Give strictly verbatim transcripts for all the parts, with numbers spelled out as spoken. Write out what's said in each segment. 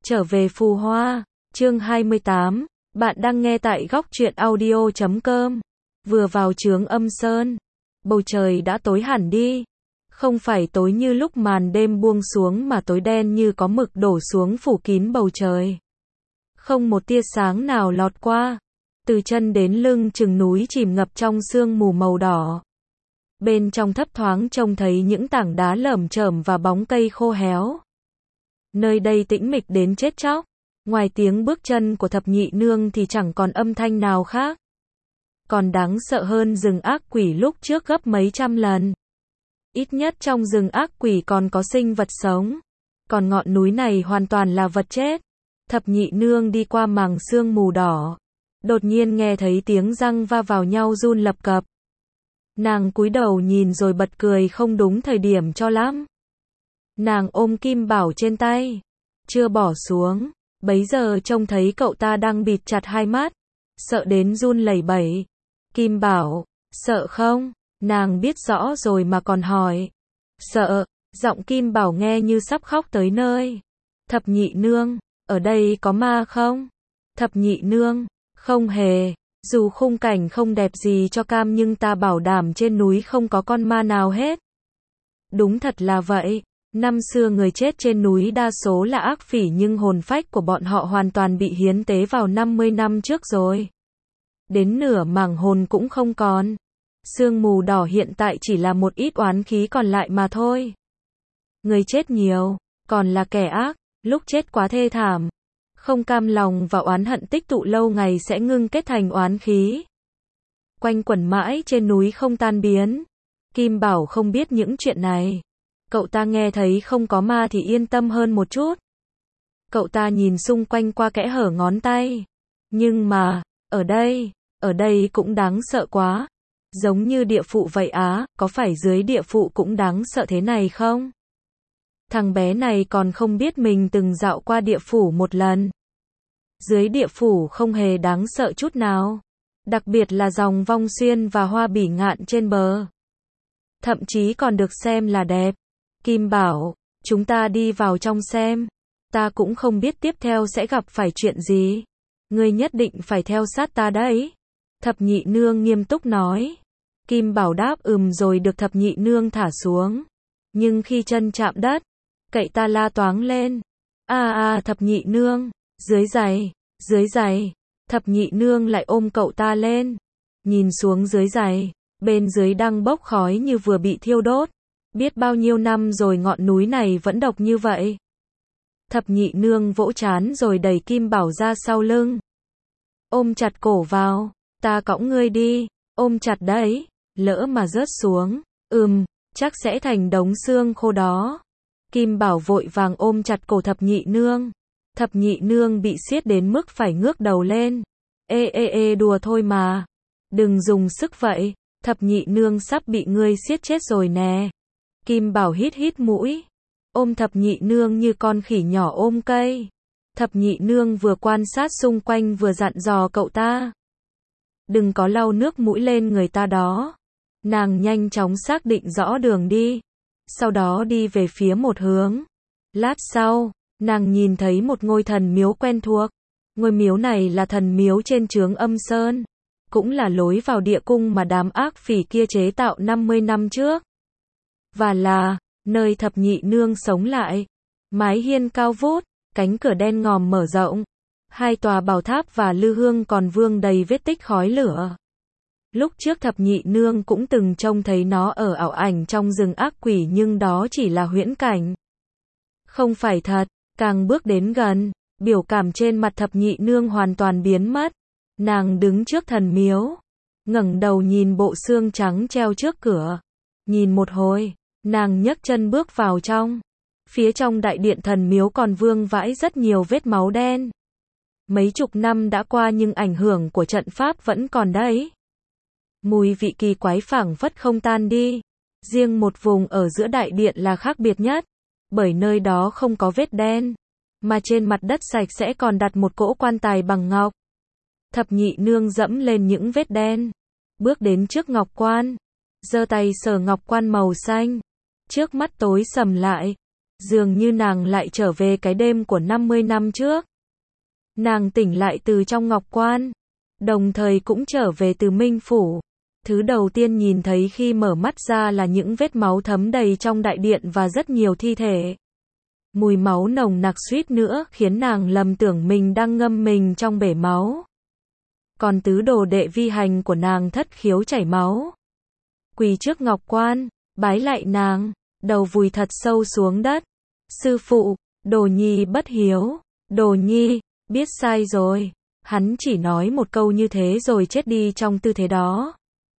Trở về Phù Hoa, chương hai mươi tám, bạn đang nghe tại góc truyện audio chấm com. Vừa vào chướng Âm Sơn, bầu trời đã tối hẳn đi. Không phải tối như lúc màn đêm buông xuống mà tối đen như có mực đổ xuống phủ kín bầu trời. Không một tia sáng nào lọt qua. Từ chân đến lưng chừng núi chìm ngập trong sương mù màu đỏ. Bên trong thấp thoáng trông thấy những tảng đá lởm chởm và bóng cây khô héo. Nơi đây tĩnh mịch đến chết chóc. Ngoài tiếng bước chân của thập nhị nương thì chẳng còn âm thanh nào khác. Còn đáng sợ hơn rừng ác quỷ lúc trước gấp mấy trăm lần. Ít nhất trong rừng ác quỷ còn có sinh vật sống. Còn ngọn núi này hoàn toàn là vật chết. Thập nhị nương đi qua màng sương mù đỏ. Đột nhiên nghe thấy tiếng răng va vào nhau run lập cập. Nàng cúi đầu nhìn rồi bật cười không đúng thời điểm cho lắm. Nàng ôm Kim Bảo trên tay, chưa bỏ xuống, bấy giờ trông thấy cậu ta đang bịt chặt hai mắt, sợ đến run lẩy bẩy. Kim Bảo, sợ không? Nàng biết rõ rồi mà còn hỏi. Sợ, giọng Kim Bảo nghe như sắp khóc tới nơi. Thập nhị nương, ở đây có ma không? Thập nhị nương, không hề, dù khung cảnh không đẹp gì cho cam nhưng ta bảo đảm trên núi không có con ma nào hết. Đúng thật là vậy. Năm xưa người chết trên núi đa số là ác phỉ nhưng hồn phách của bọn họ hoàn toàn bị hiến tế vào năm mươi năm trước rồi. Đến nửa mảng hồn cũng không còn. Sương mù đỏ hiện tại chỉ là một ít oán khí còn lại mà thôi. Người chết nhiều, còn là kẻ ác, lúc chết quá thê thảm. Không cam lòng và oán hận tích tụ lâu ngày sẽ ngưng kết thành oán khí. Quanh quẩn mãi trên núi không tan biến. Kim Bảo không biết những chuyện này. Cậu ta nghe thấy không có ma thì yên tâm hơn một chút. Cậu ta nhìn xung quanh qua kẽ hở ngón tay. Nhưng mà, ở đây, ở đây cũng đáng sợ quá. Giống như địa phủ vậy á, có phải dưới địa phủ cũng đáng sợ thế này không? Thằng bé này còn không biết mình từng dạo qua địa phủ một lần. Dưới địa phủ không hề đáng sợ chút nào. Đặc biệt là dòng vong xuyên và hoa bỉ ngạn trên bờ. Thậm chí còn được xem là đẹp. Kim Bảo, chúng ta đi vào trong xem. Ta cũng không biết tiếp theo sẽ gặp phải chuyện gì. Ngươi nhất định phải theo sát ta đấy. Thập nhị nương nghiêm túc nói. Kim Bảo đáp ừm rồi được thập nhị nương thả xuống. Nhưng khi chân chạm đất, cậy ta la toáng lên. A a thập nhị nương, dưới giày, dưới giày. Thập nhị nương lại ôm cậu ta lên. Nhìn xuống dưới giày, bên dưới đang bốc khói như vừa bị thiêu đốt. Biết bao nhiêu năm rồi ngọn núi này vẫn độc như vậy. Thập nhị nương vỗ trán rồi đẩy Kim Bảo ra sau lưng. Ôm chặt cổ vào, ta cõng ngươi đi, ôm chặt đấy, lỡ mà rớt xuống, ừm, chắc sẽ thành đống xương khô đó. Kim Bảo vội vàng ôm chặt cổ thập nhị nương. Thập nhị nương bị siết đến mức phải ngước đầu lên. Ê ê ê đùa thôi mà. Đừng dùng sức vậy, thập nhị nương sắp bị ngươi siết chết rồi nè. Kim Bảo hít hít mũi, ôm thập nhị nương như con khỉ nhỏ ôm cây. Thập nhị nương vừa quan sát xung quanh vừa dặn dò cậu ta. Đừng có lau nước mũi lên người ta đó. Nàng nhanh chóng xác định rõ đường đi. Sau đó đi về phía một hướng. Lát sau, nàng nhìn thấy một ngôi thần miếu quen thuộc. Ngôi miếu này là thần miếu trên chướng Âm Sơn. Cũng là lối vào địa cung mà đám ác phỉ kia chế tạo năm mươi năm trước. Và là, nơi thập nhị nương sống lại. Mái hiên cao vút, cánh cửa đen ngòm mở rộng. Hai tòa bảo tháp và lư hương còn vương đầy vết tích khói lửa. Lúc trước thập nhị nương cũng từng trông thấy nó ở ảo ảnh trong rừng ác quỷ nhưng đó chỉ là huyễn cảnh. Không phải thật, càng bước đến gần, biểu cảm trên mặt thập nhị nương hoàn toàn biến mất. Nàng đứng trước thần miếu, ngẩng đầu nhìn bộ xương trắng treo trước cửa. Nhìn một hồi, nàng nhấc chân bước vào trong. Phía trong đại điện thần miếu còn vương vãi rất nhiều vết máu đen. Mấy chục năm đã qua nhưng ảnh hưởng của trận pháp vẫn còn đấy. Mùi vị kỳ quái phảng phất không tan đi. Riêng một vùng ở giữa đại điện là khác biệt nhất. Bởi nơi đó không có vết đen. Mà trên mặt đất sạch sẽ còn đặt một cỗ quan tài bằng ngọc. Thập nhị nương dẫm lên những vết đen. Bước đến trước ngọc quan. Giơ tay sờ ngọc quan màu xanh. Trước mắt tối sầm lại. Dường như nàng lại trở về cái đêm của năm mươi năm trước. Nàng tỉnh lại từ trong ngọc quan, đồng thời cũng trở về từ Minh Phủ. Thứ đầu tiên nhìn thấy khi mở mắt ra là những vết máu thấm đầy trong đại điện và rất nhiều thi thể. Mùi máu nồng nặc suýt nữa khiến nàng lầm tưởng mình đang ngâm mình trong bể máu. Còn tứ đồ đệ vi hành của nàng thất khiếu chảy máu. Quỳ trước ngọc quan, bái lại nàng, đầu vùi thật sâu xuống đất. Sư phụ, Đồ Nhi bất hiếu, Đồ Nhi, biết sai rồi. Hắn chỉ nói một câu như thế rồi chết đi trong tư thế đó.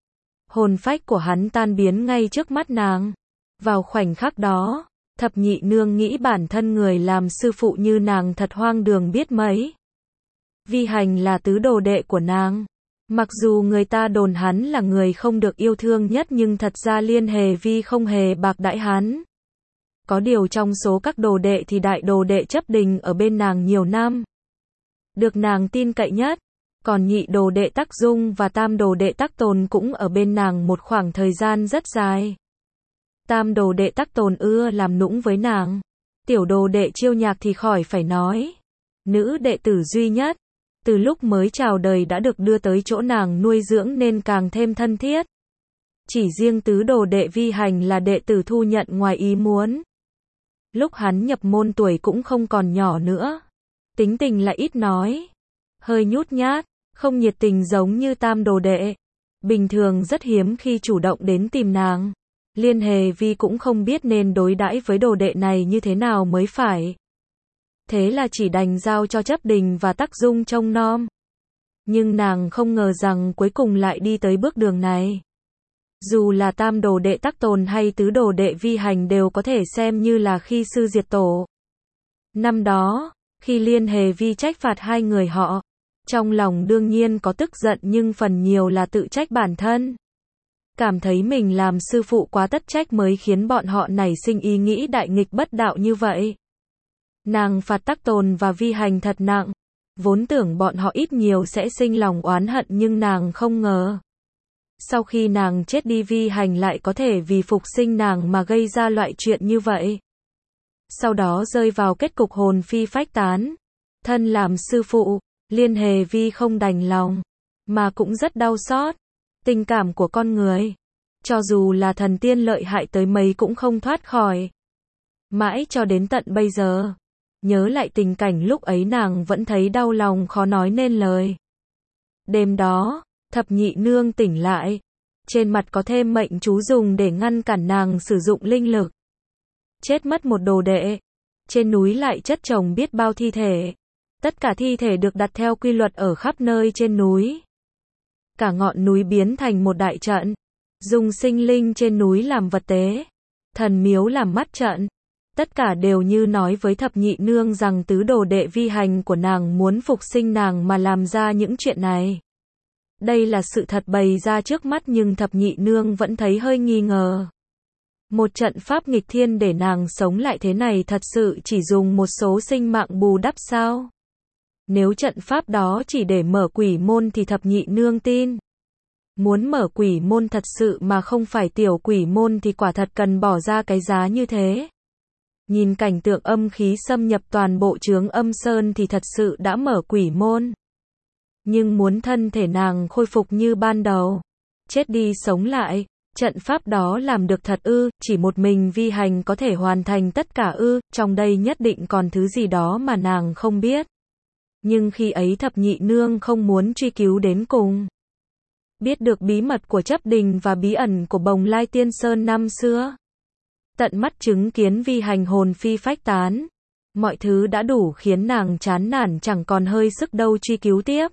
Hồn phách của hắn tan biến ngay trước mắt nàng. Vào khoảnh khắc đó, thập nhị nương nghĩ bản thân người làm sư phụ như nàng thật hoang đường biết mấy. Vi hành là tứ đồ đệ của nàng. Mặc dù người ta đồn hắn là người không được yêu thương nhất nhưng thật ra Liên Hề Vi không hề bạc đãi hắn. Có điều trong số các đồ đệ thì đại đồ đệ Chấp Đình ở bên nàng nhiều năm. Được nàng tin cậy nhất. Còn nhị đồ đệ Tắc Dung và tam đồ đệ Tắc Tồn cũng ở bên nàng một khoảng thời gian rất dài. Tam đồ đệ Tắc Tồn ưa làm nũng với nàng. Tiểu đồ đệ Chiêu Nhạc thì khỏi phải nói. Nữ đệ tử duy nhất. Từ lúc mới chào đời đã được đưa tới chỗ nàng nuôi dưỡng nên càng thêm thân thiết. Chỉ riêng tứ đồ đệ vi hành là đệ tử thu nhận ngoài ý muốn. Lúc hắn nhập môn tuổi cũng không còn nhỏ nữa. Tính tình lại ít nói. Hơi nhút nhát, không nhiệt tình giống như tam đồ đệ. Bình thường rất hiếm khi chủ động đến tìm nàng. Liên Hề Vi cũng không biết nên đối đãi với đồ đệ này như thế nào mới phải. Thế là chỉ đành giao cho Chấp Đình và Tắc Dung trông nom. Nhưng nàng không ngờ rằng cuối cùng lại đi tới bước đường này. Dù là tam đồ đệ Tắc Tồn hay tứ đồ đệ vi hành đều có thể xem như là khi sư diệt tổ. Năm đó, khi Liên Hề Vi trách phạt hai người họ, trong lòng đương nhiên có tức giận nhưng phần nhiều là tự trách bản thân. Cảm thấy mình làm sư phụ quá tất trách mới khiến bọn họ nảy sinh ý nghĩ đại nghịch bất đạo như vậy. Nàng phạt Tắc Tồn và vi hành thật nặng, vốn tưởng bọn họ ít nhiều sẽ sinh lòng oán hận nhưng nàng không ngờ. Sau khi nàng chết đi vi hành lại có thể vì phục sinh nàng mà gây ra loại chuyện như vậy. Sau đó rơi vào kết cục hồn phi phách tán. Thân làm sư phụ, Liên Hề Vi không đành lòng, mà cũng rất đau xót. Tình cảm của con người, cho dù là thần tiên lợi hại tới mấy cũng không thoát khỏi. Mãi cho đến tận bây giờ, nhớ lại tình cảnh lúc ấy nàng vẫn thấy đau lòng khó nói nên lời. Đêm đó, thập nhị nương tỉnh lại. Trên mặt có thêm mệnh chú dùng để ngăn cản nàng sử dụng linh lực. Chết mất một đồ đệ. Trên núi lại chất chồng biết bao thi thể. Tất cả thi thể được đặt theo quy luật ở khắp nơi trên núi. Cả ngọn núi biến thành một đại trận. Dùng sinh linh trên núi làm vật tế. Thần miếu làm mắt trận. Tất cả đều như nói với thập nhị nương rằng tứ đồ đệ vi hành của nàng muốn phục sinh nàng mà làm ra những chuyện này. Đây là sự thật bày ra trước mắt nhưng thập nhị nương vẫn thấy hơi nghi ngờ. Một trận pháp nghịch thiên để nàng sống lại thế này thật sự chỉ dùng một số sinh mạng bù đắp sao? Nếu trận pháp đó chỉ để mở quỷ môn thì thập nhị nương tin. Muốn mở quỷ môn thật sự mà không phải tiểu quỷ môn thì quả thật cần bỏ ra cái giá như thế. Nhìn cảnh tượng âm khí xâm nhập toàn bộ chướng Âm Sơn thì thật sự đã mở quỷ môn. Nhưng muốn thân thể nàng khôi phục như ban đầu, chết đi sống lại, trận pháp đó làm được thật ư? Chỉ một mình vi hành có thể hoàn thành tất cả ư? Trong đây nhất định còn thứ gì đó mà nàng không biết. Nhưng khi ấy thập nhị nương không muốn truy cứu đến cùng. Biết được bí mật của Chấp Đình và bí ẩn của Bồng Lai Tiên Sơn năm xưa. Tận mắt chứng kiến vi hành hồn phi phách tán. Mọi thứ đã đủ khiến nàng chán nản chẳng còn hơi sức đâu truy cứu tiếp.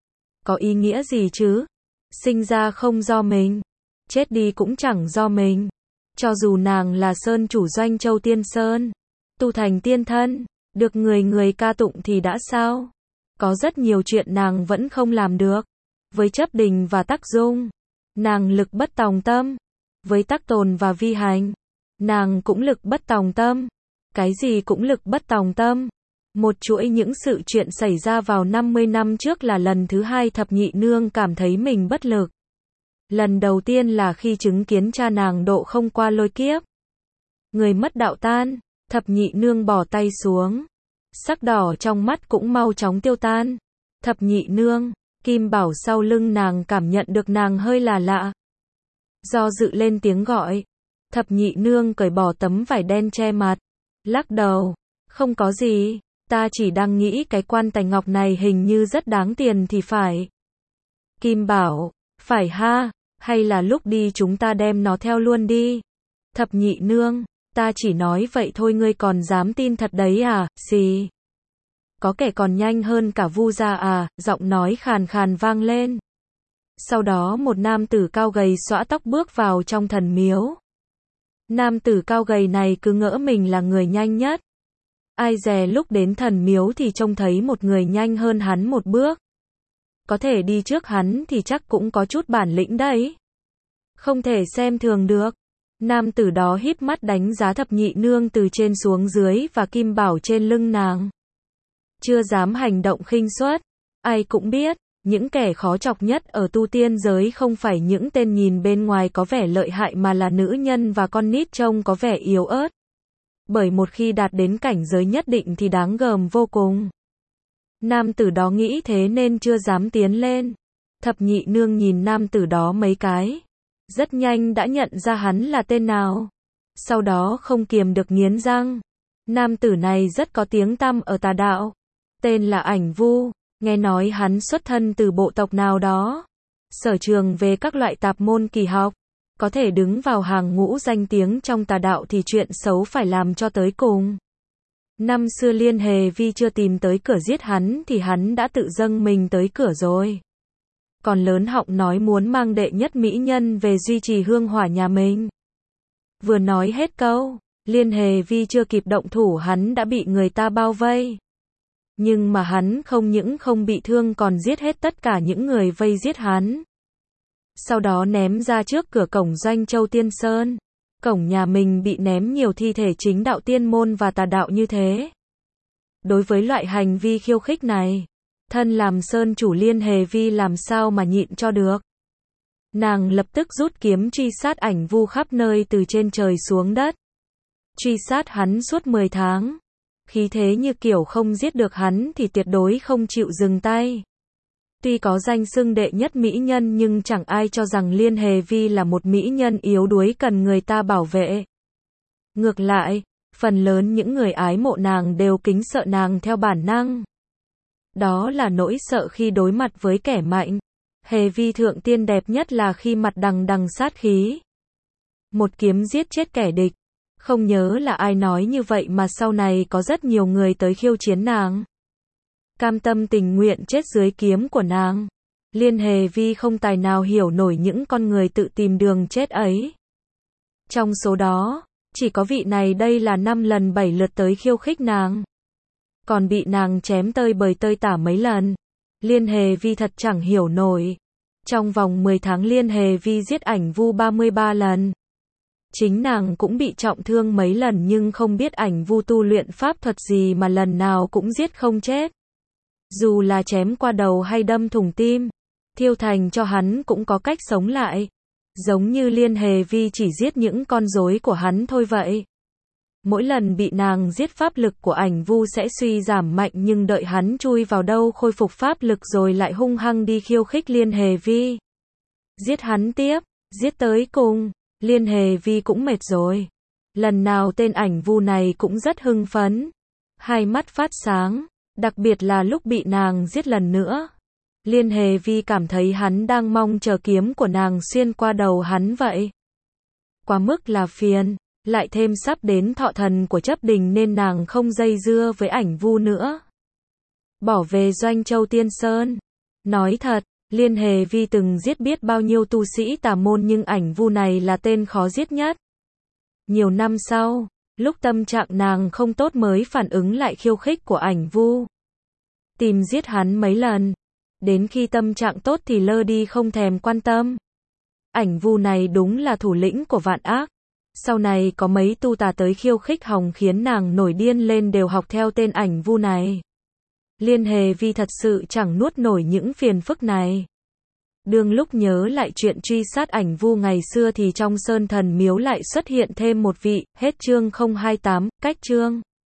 Có ý nghĩa gì chứ? Sinh ra không do mình. Chết đi cũng chẳng do mình. Cho dù nàng là Sơn chủ Doanh Châu Tiên Sơn. Tu thành tiên thân. Được người người ca tụng thì đã sao? Có rất nhiều chuyện nàng vẫn không làm được. Với Chấp Đình và Tắc Dung, nàng lực bất tòng tâm. Với Tắc Tồn và vi hành, nàng cũng lực bất tòng tâm. Cái gì cũng lực bất tòng tâm. Một chuỗi những sự chuyện xảy ra vào năm mươi năm trước là lần thứ hai thập nhị nương cảm thấy mình bất lực. Lần đầu tiên là khi chứng kiến cha nàng độ không qua lôi kiếp. Người mất đạo tan, Thập nhị nương bỏ tay xuống. Sắc đỏ trong mắt cũng mau chóng tiêu tan. Thập nhị nương, Kim Bảo sau lưng nàng cảm nhận được nàng hơi là lạ. Do dự lên tiếng gọi. Thập nhị nương cởi bỏ tấm vải đen che mặt. Lắc đầu. Không có gì, ta chỉ đang nghĩ cái quan tài ngọc này hình như rất đáng tiền thì phải. Kim Bảo, phải ha, hay là lúc đi chúng ta đem nó theo luôn đi. Thập nhị nương, ta chỉ nói vậy thôi ngươi còn dám tin thật đấy à, xì. Có kẻ còn nhanh hơn cả Vu gia à, giọng nói khàn khàn vang lên. Sau đó một nam tử cao gầy xõa tóc bước vào trong thần miếu. Nam tử cao gầy này cứ ngỡ mình là người nhanh nhất. Ai dè lúc đến thần miếu thì trông thấy một người nhanh hơn hắn một bước. Có thể đi trước hắn thì chắc cũng có chút bản lĩnh đấy. Không thể xem thường được. Nam tử đó híp mắt đánh giá thập nhị nương từ trên xuống dưới và Kim Bảo trên lưng nàng. Chưa dám hành động khinh suất. Ai cũng biết, những kẻ khó chọc nhất ở tu tiên giới không phải những tên nhìn bên ngoài có vẻ lợi hại mà là nữ nhân và con nít trông có vẻ yếu ớt. Bởi một khi đạt đến cảnh giới nhất định thì đáng gờm vô cùng. Nam tử đó nghĩ thế nên chưa dám tiến lên. Thập nhị nương nhìn nam tử đó mấy cái. Rất nhanh đã nhận ra hắn là tên nào. Sau đó không kiềm được nghiến răng. Nam tử này rất có tiếng tăm ở tà đạo. Tên là Ảnh Vu. Nghe nói hắn xuất thân từ bộ tộc nào đó. Sở trường về các loại tạp môn kỳ học. Có thể đứng vào hàng ngũ danh tiếng trong tà đạo thì chuyện xấu phải làm cho tới cùng. Năm xưa Liên Hề Vi chưa tìm tới cửa giết hắn thì hắn đã tự dâng mình tới cửa rồi. Còn lớn họng nói muốn mang đệ nhất mỹ nhân về duy trì hương hỏa nhà mình. Vừa nói hết câu, Liên Hề Vi chưa kịp động thủ hắn đã bị người ta bao vây. Nhưng mà hắn không những không bị thương còn giết hết tất cả những người vây giết hắn. Sau đó ném ra trước cửa cổng Doanh Châu Tiên Sơn. Cổng nhà mình bị ném nhiều thi thể chính đạo tiên môn và tà đạo như thế. Đối với loại hành vi khiêu khích này, thân làm sơn chủ Liên Hề Vi làm sao mà nhịn cho được. Nàng lập tức rút kiếm truy sát Ảnh Vu khắp nơi từ trên trời xuống đất. Truy sát hắn suốt mười tháng. Khí thế như kiểu không giết được hắn thì tuyệt đối không chịu dừng tay. Tuy có danh xưng đệ nhất mỹ nhân nhưng chẳng ai cho rằng Liên Hề Vi là một mỹ nhân yếu đuối cần người ta bảo vệ. Ngược lại, phần lớn những người ái mộ nàng đều kính sợ nàng theo bản năng. Đó là nỗi sợ khi đối mặt với kẻ mạnh. Hề Vi thượng tiên đẹp nhất là khi mặt đằng đằng sát khí. Một kiếm giết chết kẻ địch. Không nhớ là ai nói như vậy mà sau này có rất nhiều người tới khiêu chiến nàng. Cam tâm tình nguyện chết dưới kiếm của nàng. Liên Hề Vi không tài nào hiểu nổi những con người tự tìm đường chết ấy. Trong số đó, chỉ có vị này đây là năm lần bảy lượt tới khiêu khích nàng. Còn bị nàng chém tơi bời tơi tả mấy lần. Liên Hề Vi thật chẳng hiểu nổi. Trong vòng mười tháng Liên Hề Vi giết Ảnh Vu ba mươi ba lần. Chính nàng cũng bị trọng thương mấy lần nhưng không biết Ảnh Vu tu luyện pháp thuật gì mà lần nào cũng giết không chết. Dù là chém qua đầu hay đâm thủng tim, thiêu thành cho hắn cũng có cách sống lại. Giống như Liên Hề Vi chỉ giết những con rối của hắn thôi vậy. Mỗi lần bị nàng giết pháp lực của Ảnh Vu sẽ suy giảm mạnh nhưng đợi hắn chui vào đâu khôi phục pháp lực rồi lại hung hăng đi khiêu khích Liên Hề Vi. Giết hắn tiếp, giết tới cùng, Liên Hề Vi cũng mệt rồi. Lần nào tên Ảnh Vu này cũng rất hưng phấn, hai mắt phát sáng. Đặc biệt là lúc bị nàng giết lần nữa. Liên Hề Vi cảm thấy hắn đang mong chờ kiếm của nàng xuyên qua đầu hắn vậy. Quá mức là phiền, lại thêm sắp đến thọ thần của chấp đình nên nàng không dây dưa với Ảnh Vu nữa. Bỏ về Doanh Châu Tiên Sơn. Nói thật, Liên Hề Vi từng giết biết bao nhiêu tu sĩ tà môn nhưng Ảnh Vu này là tên khó giết nhất. Nhiều năm sau, lúc tâm trạng nàng không tốt mới phản ứng lại khiêu khích của Ảnh Vu. Tìm giết hắn mấy lần. Đến khi tâm trạng tốt thì lơ đi không thèm quan tâm. Ảnh Vu này đúng là thủ lĩnh của vạn ác. Sau này có mấy tu tà tới khiêu khích hòng khiến nàng nổi điên lên đều học theo tên Ảnh Vu này. Liên Hề Vi thật sự chẳng nuốt nổi những phiền phức này. Đương lúc nhớ lại chuyện truy sát ảnh vu ngày xưa thì trong Sơn Thần Miếu lại xuất hiện thêm một vị, hết chương không hai tám, cách chương